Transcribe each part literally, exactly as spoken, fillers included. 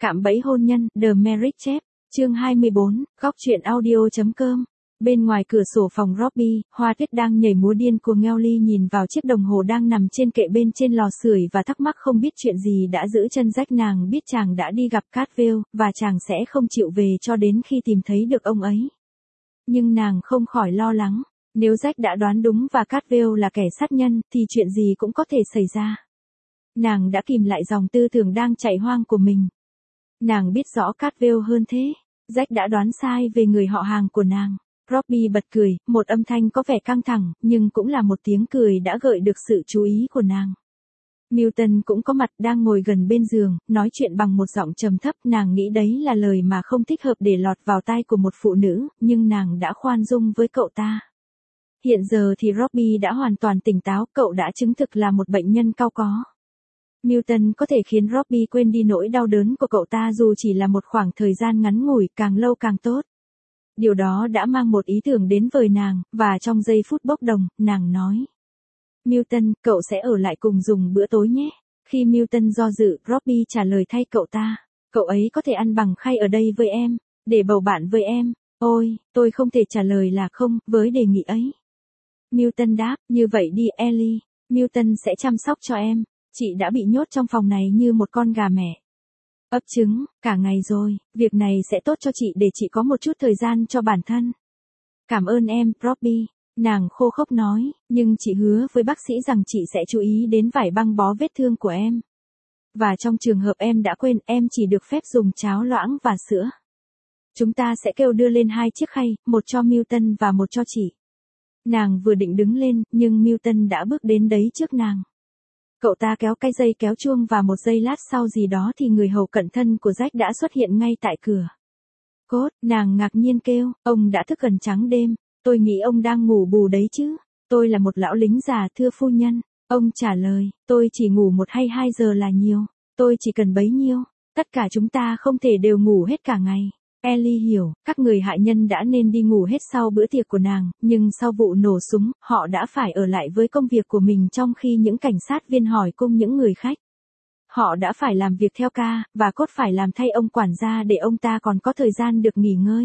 Cạm bẫy hôn nhân, The Marriage Chef, chương hai mươi bốn, góc truyện audio chấm com. Bên ngoài cửa sổ phòng Robbie, Hoa Tuyết đang nhảy múa điên cuồng. Ellie nhìn vào chiếc đồng hồ đang nằm trên kệ bên trên lò sưởi và thắc mắc không biết chuyện gì đã giữ chân Jack. Nàng biết chàng đã đi gặp Cartwheel, và chàng sẽ không chịu về cho đến khi tìm thấy được ông ấy. Nhưng nàng không khỏi lo lắng, nếu Jack đã đoán đúng và Cartwheel là kẻ sát nhân, thì chuyện gì cũng có thể xảy ra. Nàng đã kìm lại dòng tư tưởng đang chạy hoang của mình. Nàng biết rõ Cartwheel hơn thế. Jack đã đoán sai về người họ hàng của nàng. Robbie bật cười, một âm thanh có vẻ căng thẳng, nhưng cũng là một tiếng cười đã gợi được sự chú ý của nàng. Milton cũng có mặt, đang ngồi gần bên giường, nói chuyện bằng một giọng trầm thấp. Nàng nghĩ đấy là lời mà không thích hợp để lọt vào tai của một phụ nữ, nhưng nàng đã khoan dung với cậu ta. Hiện giờ thì Robbie đã hoàn toàn tỉnh táo, cậu đã chứng thực là một bệnh nhân cao có. Milton có thể khiến Robbie quên đi nỗi đau đớn của cậu ta dù chỉ là một khoảng thời gian ngắn ngủi, càng lâu càng tốt. Điều đó đã mang một ý tưởng đến với nàng, và trong giây phút bốc đồng, nàng nói. Milton, cậu sẽ ở lại cùng dùng bữa tối nhé. Khi Milton do dự, Robbie trả lời thay cậu ta. Cậu ấy có thể ăn bằng khay ở đây với em, để bầu bạn với em. Ôi, tôi không thể trả lời là không, với đề nghị ấy. Milton đáp, như vậy đi Ellie, Milton sẽ chăm sóc cho em. Chị đã bị nhốt trong phòng này như một con gà mẹ. Ấp trứng, cả ngày rồi, việc này sẽ tốt cho chị để chị có một chút thời gian cho bản thân. Cảm ơn em, Robbie, nàng khô khốc nói, nhưng chị hứa với bác sĩ rằng chị sẽ chú ý đến vải băng bó vết thương của em. Và trong trường hợp em đã quên, em chỉ được phép dùng cháo loãng và sữa. Chúng ta sẽ kêu đưa lên hai chiếc khay, một cho Milton và một cho chị. Nàng vừa định đứng lên, nhưng Milton đã bước đến đấy trước nàng. Cậu ta kéo cái dây kéo chuông và một giây lát sau gì đó thì người hầu cận thân của Jack đã xuất hiện ngay tại cửa. Cốt, nàng ngạc nhiên kêu, ông đã thức gần trắng đêm, tôi nghĩ ông đang ngủ bù đấy chứ. Tôi là một lão lính già thưa phu nhân. Ông trả lời, tôi chỉ ngủ một hay hai giờ là nhiều, tôi chỉ cần bấy nhiêu, tất cả chúng ta không thể đều ngủ hết cả ngày. Ellie hiểu, các người hại nhân đã nên đi ngủ hết sau bữa tiệc của nàng, nhưng sau vụ nổ súng, họ đã phải ở lại với công việc của mình trong khi những cảnh sát viên hỏi cung những người khách. Họ đã phải làm việc theo ca, và Cốt phải làm thay ông quản gia để ông ta còn có thời gian được nghỉ ngơi.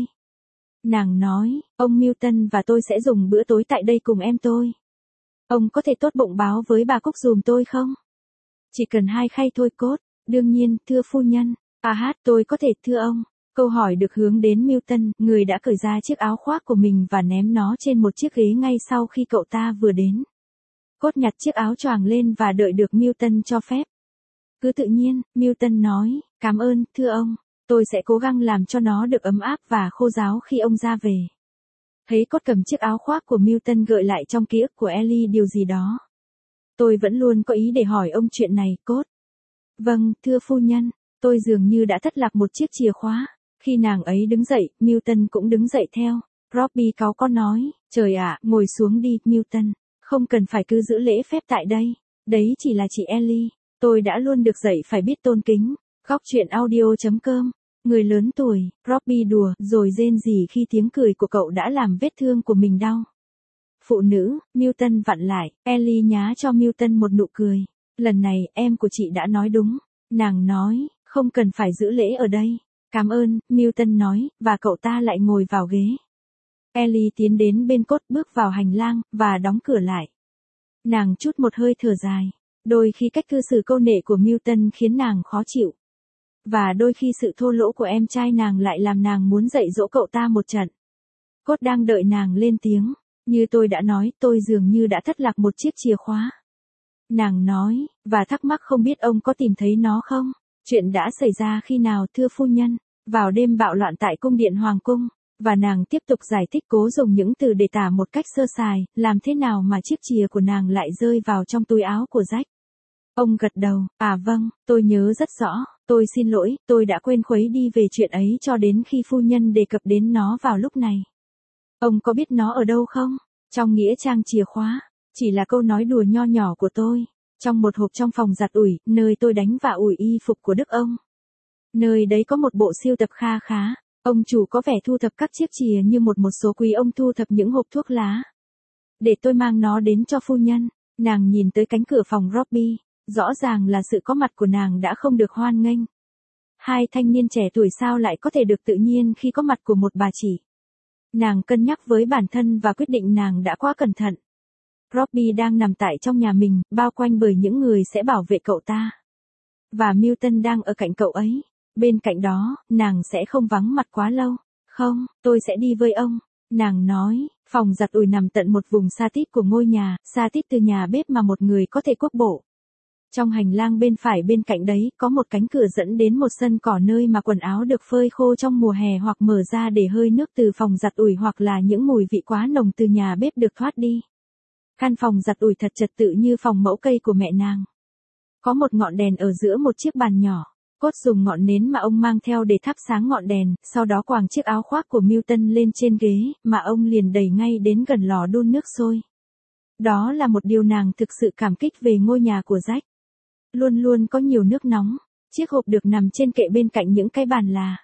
Nàng nói, ông Milton và tôi sẽ dùng bữa tối tại đây cùng em tôi. Ông có thể tốt bụng báo với bà Cúc dùm tôi không? Chỉ cần hai khay thôi Cốt. Đương nhiên, thưa phu nhân. À hát, tôi có thể thưa ông. Câu hỏi được hướng đến Milton, người đã cởi ra chiếc áo khoác của mình và ném nó trên một chiếc ghế ngay sau khi cậu ta vừa đến. Cốt nhặt chiếc áo choàng lên và đợi được Milton cho phép. Cứ tự nhiên, Milton nói, cảm ơn, thưa ông. Tôi sẽ cố gắng làm cho nó được ấm áp và khô ráo khi ông ra về. Thấy Cốt cầm chiếc áo khoác của Milton gợi lại trong ký ức của Ellie điều gì đó. Tôi vẫn luôn có ý để hỏi ông chuyện này, Cốt. Vâng, thưa phu nhân, tôi dường như đã thất lạc một chiếc chìa khóa. Khi nàng ấy đứng dậy, Milton cũng đứng dậy theo. Robbie cáu có nói, trời ạ, ngồi xuống đi, Milton. Không cần phải cứ giữ lễ phép tại đây. Đấy chỉ là chị Ellie. Tôi đã luôn được dạy phải biết tôn kính. Góc truyện audio chấm com. Người lớn tuổi, Robbie đùa, rồi rên rỉ khi tiếng cười của cậu đã làm vết thương của mình đau. Phụ nữ, Milton vặn lại, Ellie nhá cho Milton một nụ cười. Lần này, em của chị đã nói đúng. Nàng nói, không cần phải giữ lễ ở đây. Cảm ơn, Milton nói, và cậu ta lại ngồi vào ghế. Ellie tiến đến bên Cốt, bước vào hành lang, và đóng cửa lại. Nàng chút một hơi thở dài. Đôi khi cách cư xử câu nệ của Milton khiến nàng khó chịu. Và đôi khi sự thô lỗ của em trai nàng lại làm nàng muốn dạy dỗ cậu ta một trận. Cốt đang đợi nàng lên tiếng. Như tôi đã nói, tôi dường như đã thất lạc một chiếc chìa khóa. Nàng nói, và thắc mắc không biết ông có tìm thấy nó không? Chuyện đã xảy ra khi nào thưa phu nhân? Vào đêm bạo loạn tại cung điện Hoàng cung. Và nàng tiếp tục giải thích, cố dùng những từ để tả một cách sơ sài, làm thế nào mà chiếc chìa của nàng lại rơi vào trong túi áo của Jack. Ông gật đầu, à vâng, tôi nhớ rất rõ, tôi xin lỗi, tôi đã quên khuấy đi về chuyện ấy cho đến khi phu nhân đề cập đến nó vào lúc này. Ông có biết nó ở đâu không? Trong nghĩa trang chìa khóa, chỉ là câu nói đùa nho nhỏ của tôi. Trong một hộp trong phòng giặt ủi, nơi tôi đánh và ủi y phục của Đức ông. Nơi đấy có một bộ sưu tập kha khá. Ông chủ có vẻ thu thập các chiếc chìa như một một số quý ông thu thập những hộp thuốc lá. Để tôi mang nó đến cho phu nhân. Nàng nhìn tới cánh cửa phòng Robbie. Rõ ràng là sự có mặt của nàng đã không được hoan nghênh. hai thanh niên trẻ tuổi sao lại có thể được tự nhiên khi có mặt của một bà chị. Nàng cân nhắc với bản thân và quyết định nàng đã quá cẩn thận. Robbie đang nằm tại trong nhà mình, bao quanh bởi những người sẽ bảo vệ cậu ta. Và Milton đang ở cạnh cậu ấy. Bên cạnh đó, nàng sẽ không vắng mặt quá lâu. Không, tôi sẽ đi với ông. Nàng nói, phòng giặt ủi nằm tận một vùng xa tít của ngôi nhà, xa tít từ nhà bếp mà một người có thể quốc bộ. Trong hành lang bên phải bên cạnh đấy có một cánh cửa dẫn đến một sân cỏ nơi mà quần áo được phơi khô trong mùa hè hoặc mở ra để hơi nước từ phòng giặt ủi hoặc là những mùi vị quá nồng từ nhà bếp được thoát đi. Căn phòng giặt ủi thật trật tự như phòng mẫu cây của mẹ nàng. Có một ngọn đèn ở giữa một chiếc bàn nhỏ. Cốt dùng ngọn nến mà ông mang theo để thắp sáng ngọn đèn, sau đó quàng chiếc áo khoác của Milton lên trên ghế, mà ông liền đẩy ngay đến gần lò đun nước sôi. Đó là một điều nàng thực sự cảm kích về ngôi nhà của Jack. Luôn luôn có nhiều nước nóng. Chiếc hộp được nằm trên kệ bên cạnh những cái bàn là.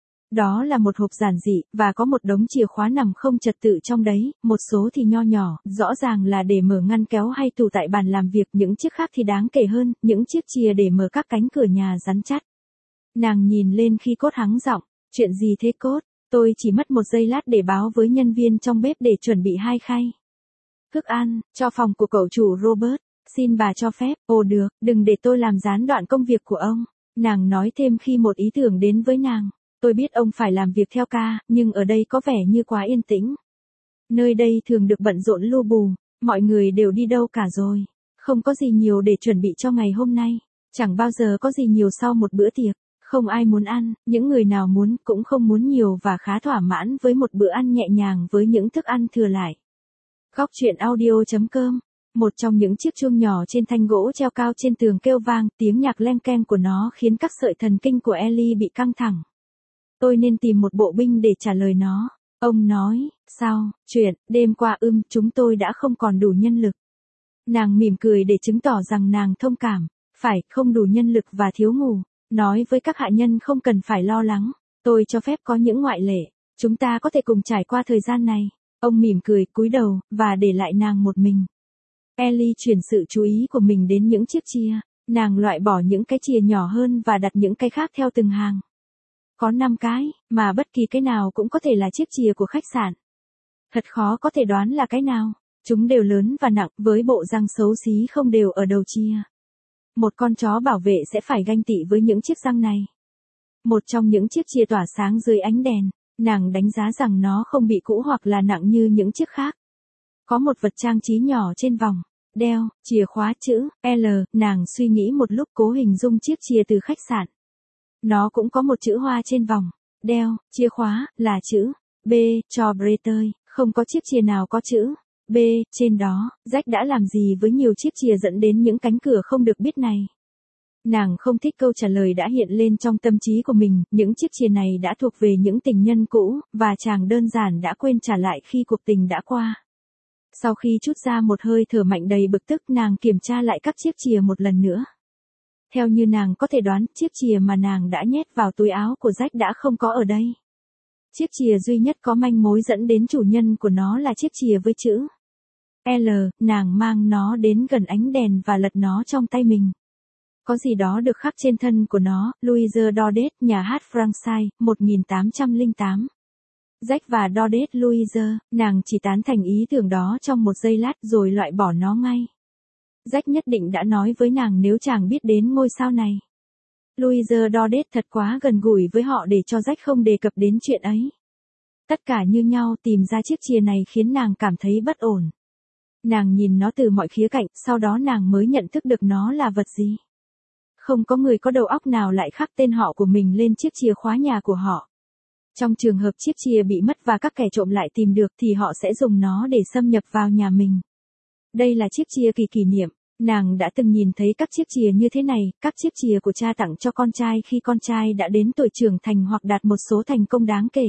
Đó là một hộp giản dị, và có một đống chìa khóa nằm không trật tự trong đấy, một số thì nho nhỏ, rõ ràng là để mở ngăn kéo hay tủ tại bàn làm việc, những chiếc khác thì đáng kể hơn, những chiếc chìa để mở các cánh cửa nhà rắn chắc. Nàng nhìn lên khi Cốt hắng giọng, chuyện gì thế Cốt? Tôi chỉ mất một giây lát để báo với nhân viên trong bếp để chuẩn bị hai khay thức ăn, cho phòng của cậu chủ Robert. Xin bà cho phép, ồ được, đừng để tôi làm gián đoạn công việc của ông. Nàng nói thêm khi một ý tưởng đến với nàng. Tôi biết ông phải làm việc theo ca, nhưng ở đây có vẻ như quá yên tĩnh. Nơi đây thường được bận rộn lu bù, mọi người đều đi đâu cả rồi. Không có gì nhiều để chuẩn bị cho ngày hôm nay. Chẳng bao giờ có gì nhiều sau một bữa tiệc. Không ai muốn ăn, những người nào muốn cũng không muốn nhiều và khá thỏa mãn với một bữa ăn nhẹ nhàng với những thức ăn thừa lại. Góc chuyện audio chấm com. Một trong những chiếc chuông nhỏ trên thanh gỗ treo cao trên tường kêu vang, tiếng nhạc len keng của nó khiến các sợi thần kinh của Ellie bị căng thẳng. Tôi nên tìm một bộ binh để trả lời nó. Ông nói, sao, chuyện, đêm qua ưm, chúng tôi đã không còn đủ nhân lực. Nàng mỉm cười để chứng tỏ rằng nàng thông cảm. Phải, không đủ nhân lực và thiếu ngủ. Nói với các hạ nhân không cần phải lo lắng. Tôi cho phép có những ngoại lệ. Chúng ta có thể cùng trải qua thời gian này. Ông mỉm cười, cúi đầu, và để lại nàng một mình. Ellie chuyển sự chú ý của mình đến những chiếc chìa. Nàng loại bỏ những cái chìa nhỏ hơn và đặt những cái khác theo từng hàng. Có năm cái, mà bất kỳ cái nào cũng có thể là chiếc chìa của khách sạn. Thật khó có thể đoán là cái nào. Chúng đều lớn và nặng, với bộ răng xấu xí không đều ở đầu chìa. Một con chó bảo vệ sẽ phải ganh tị với những chiếc răng này. Một trong những chiếc chìa tỏa sáng dưới ánh đèn. Nàng đánh giá rằng nó không bị cũ hoặc là nặng như những chiếc khác. Có một vật trang trí nhỏ trên vòng. Đeo, chìa khóa chữ L, nàng suy nghĩ một lúc cố hình dung chiếc chìa từ khách sạn. Nó cũng có một chữ hoa trên vòng. Đeo, chìa khóa, là chữ B, cho Bretơi, không có chiếc chìa nào có chữ B, trên đó. Jack đã làm gì với nhiều chiếc chìa dẫn đến những cánh cửa không được biết này? Nàng không thích câu trả lời đã hiện lên trong tâm trí của mình, những chiếc chìa này đã thuộc về những tình nhân cũ, và chàng đơn giản đã quên trả lại khi cuộc tình đã qua. Sau khi trút ra một hơi thở mạnh đầy bực tức, nàng kiểm tra lại các chiếc chìa một lần nữa. Theo như nàng có thể đoán, chiếc chìa mà nàng đã nhét vào túi áo của Jack đã không có ở đây. Chiếc chìa duy nhất có manh mối dẫn đến chủ nhân của nó là chiếc chìa với chữ L, nàng mang nó đến gần ánh đèn và lật nó trong tay mình. Có gì đó được khắc trên thân của nó, Louise Dordet, nhà hát Franchise, một nghìn tám trăm lẻ tám. Jack và Dordet Louise, nàng chỉ tán thành ý tưởng đó trong một giây lát rồi loại bỏ nó ngay. Jack nhất định đã nói với nàng nếu chàng biết đến ngôi sao này. Louise Dordet thật quá gần gũi với họ để cho Jack không đề cập đến chuyện ấy. Tất cả như nhau, tìm ra chiếc chìa này khiến nàng cảm thấy bất ổn. Nàng nhìn nó từ mọi khía cạnh, sau đó nàng mới nhận thức được nó là vật gì. Không có người có đầu óc nào lại khắc tên họ của mình lên chiếc chìa khóa nhà của họ. Trong trường hợp chiếc chìa bị mất và các kẻ trộm lại tìm được thì họ sẽ dùng nó để xâm nhập vào nhà mình. Đây là chiếc chìa kỳ kỷ niệm. Nàng đã từng nhìn thấy các chiếc chìa như thế này, các chiếc chìa của cha tặng cho con trai khi con trai đã đến tuổi trưởng thành hoặc đạt một số thành công đáng kể.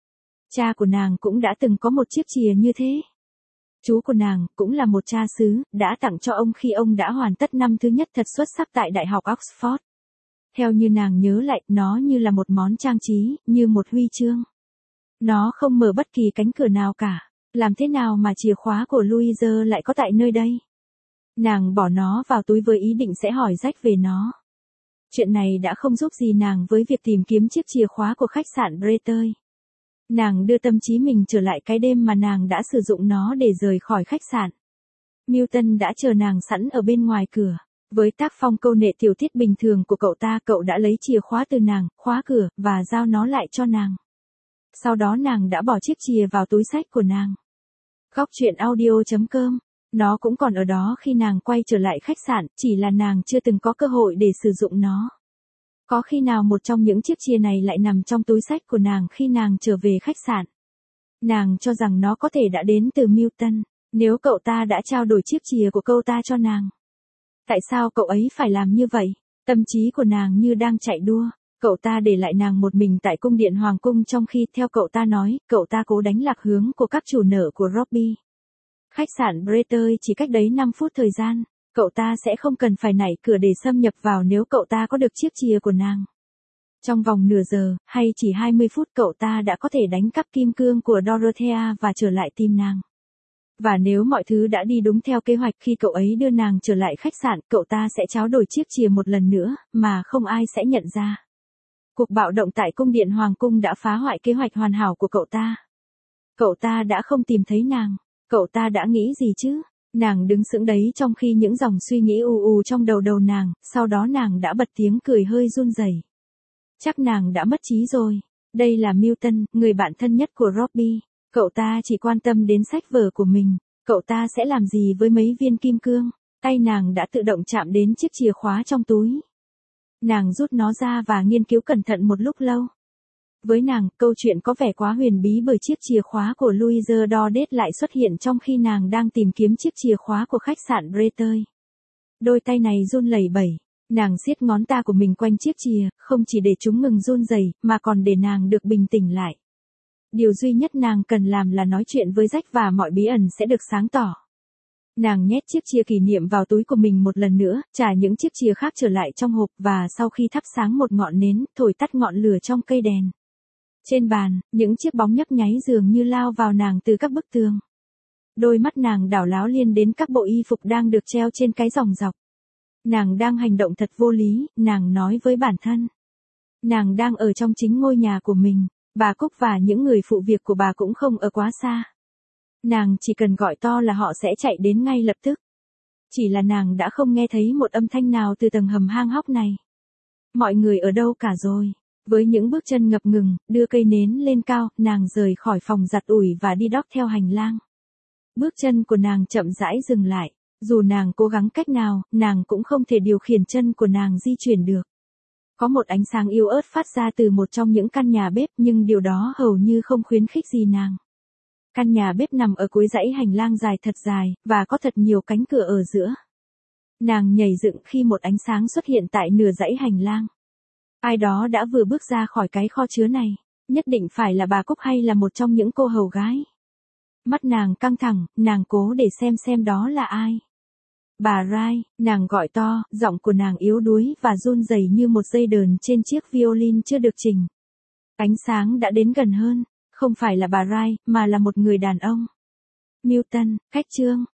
Cha của nàng cũng đã từng có một chiếc chìa như thế. Chú của nàng, cũng là một cha xứ, đã tặng cho ông khi ông đã hoàn tất năm thứ nhất thật xuất sắc tại Đại học Oxford. Theo như nàng nhớ lại, nó như là một món trang trí, như một huy chương. Nó không mở bất kỳ cánh cửa nào cả. Làm thế nào mà chìa khóa của Louise lại có tại nơi đây? Nàng bỏ nó vào túi với ý định sẽ hỏi Jack về nó. Chuyện này đã không giúp gì nàng với việc tìm kiếm chiếc chìa khóa của khách sạn Breteuil. Nàng đưa tâm trí mình trở lại cái đêm mà nàng đã sử dụng nó để rời khỏi khách sạn. Milton đã chờ nàng sẵn ở bên ngoài cửa. Với tác phong câu nệ tiểu tiết bình thường của cậu ta, cậu đã lấy chìa khóa từ nàng, khóa cửa, và giao nó lại cho nàng. Sau đó nàng đã bỏ chiếc chìa vào túi xách của nàng. Góc truyện audio chấm com. Nó cũng còn ở đó khi nàng quay trở lại khách sạn, chỉ là nàng chưa từng có cơ hội để sử dụng nó. Có khi nào một trong những chiếc chìa này lại nằm trong túi xách của nàng khi nàng trở về khách sạn? Nàng cho rằng nó có thể đã đến từ Milton, nếu cậu ta đã trao đổi chiếc chìa của cậu ta cho nàng. Tại sao cậu ấy phải làm như vậy? Tâm trí của nàng như đang chạy đua. Cậu ta để lại nàng một mình tại cung điện hoàng cung, trong khi theo cậu ta nói, cậu ta cố đánh lạc hướng của các chủ nợ của Robbie. Khách sạn Breteuil chỉ cách đấy năm phút thời gian, cậu ta sẽ không cần phải nảy cửa để xâm nhập vào nếu cậu ta có được chiếc chìa của nàng. Trong vòng nửa giờ, hay chỉ hai mươi phút, cậu ta đã có thể đánh cắp kim cương của Dorothea và trở lại tìm nàng. Và nếu mọi thứ đã đi đúng theo kế hoạch, khi cậu ấy đưa nàng trở lại khách sạn, cậu ta sẽ tráo đổi chiếc chìa một lần nữa, mà không ai sẽ nhận ra. Cuộc bạo động tại cung điện hoàng cung đã phá hoại kế hoạch hoàn hảo của cậu ta. Cậu ta đã không tìm thấy nàng. Cậu ta đã nghĩ gì chứ? Nàng đứng sững đấy trong khi những dòng suy nghĩ ù ù trong đầu đầu nàng, sau đó nàng đã bật tiếng cười hơi run rẩy. Chắc nàng đã mất trí rồi. Đây là Milton, người bạn thân nhất của Robbie. Cậu ta chỉ quan tâm đến sách vở của mình. Cậu ta sẽ làm gì với mấy viên kim cương? Tay nàng đã tự động chạm đến chiếc chìa khóa trong túi. Nàng rút nó ra và nghiên cứu cẩn thận một lúc lâu. Với nàng, câu chuyện có vẻ quá huyền bí bởi chiếc chìa khóa của Louise Dordet lại xuất hiện trong khi nàng đang tìm kiếm chiếc chìa khóa của khách sạn Breteuil. Đôi tay này run lẩy bẩy. Nàng siết ngón ta của mình quanh chiếc chìa, không chỉ để chúng ngừng run rẩy, mà còn để nàng được bình tĩnh lại. Điều duy nhất nàng cần làm là nói chuyện với Jack và mọi bí ẩn sẽ được sáng tỏ. Nàng nhét chiếc chìa kỷ niệm vào túi của mình một lần nữa, trả những chiếc chìa khác trở lại trong hộp và sau khi thắp sáng một ngọn nến, thổi tắt ngọn lửa trong cây đèn. Trên bàn, những chiếc bóng nhấp nháy dường như lao vào nàng từ các bức tường. Đôi mắt nàng đảo láo liên đến các bộ y phục đang được treo trên cái dòng dọc. Nàng đang hành động thật vô lý, nàng nói với bản thân. Nàng đang ở trong chính ngôi nhà của mình, bà Cúc và những người phụ việc của bà cũng không ở quá xa. Nàng chỉ cần gọi to là họ sẽ chạy đến ngay lập tức. Chỉ là nàng đã không nghe thấy một âm thanh nào từ tầng hầm hang hóc này. Mọi người ở đâu cả rồi? Với những bước chân ngập ngừng, đưa cây nến lên cao, nàng rời khỏi phòng giặt ủi và đi đóc theo hành lang. Bước chân của nàng chậm rãi dừng lại. Dù nàng cố gắng cách nào, nàng cũng không thể điều khiển chân của nàng di chuyển được. Có một ánh sáng yếu ớt phát ra từ một trong những căn nhà bếp, nhưng điều đó hầu như không khuyến khích gì nàng. Căn nhà bếp nằm ở cuối dãy hành lang dài thật dài, và có thật nhiều cánh cửa ở giữa. Nàng nhảy dựng khi một ánh sáng xuất hiện tại nửa dãy hành lang. Ai đó đã vừa bước ra khỏi cái kho chứa này, nhất định phải là bà Cúc hay là một trong những cô hầu gái. Mắt nàng căng thẳng, nàng cố để xem xem đó là ai. Bà Rai, nàng gọi to, giọng của nàng yếu đuối và run rẩy như một dây đờn trên chiếc violin chưa được chỉnh. Ánh sáng đã đến gần hơn, không phải là bà Rai, mà là một người đàn ông. Milton, cách chương.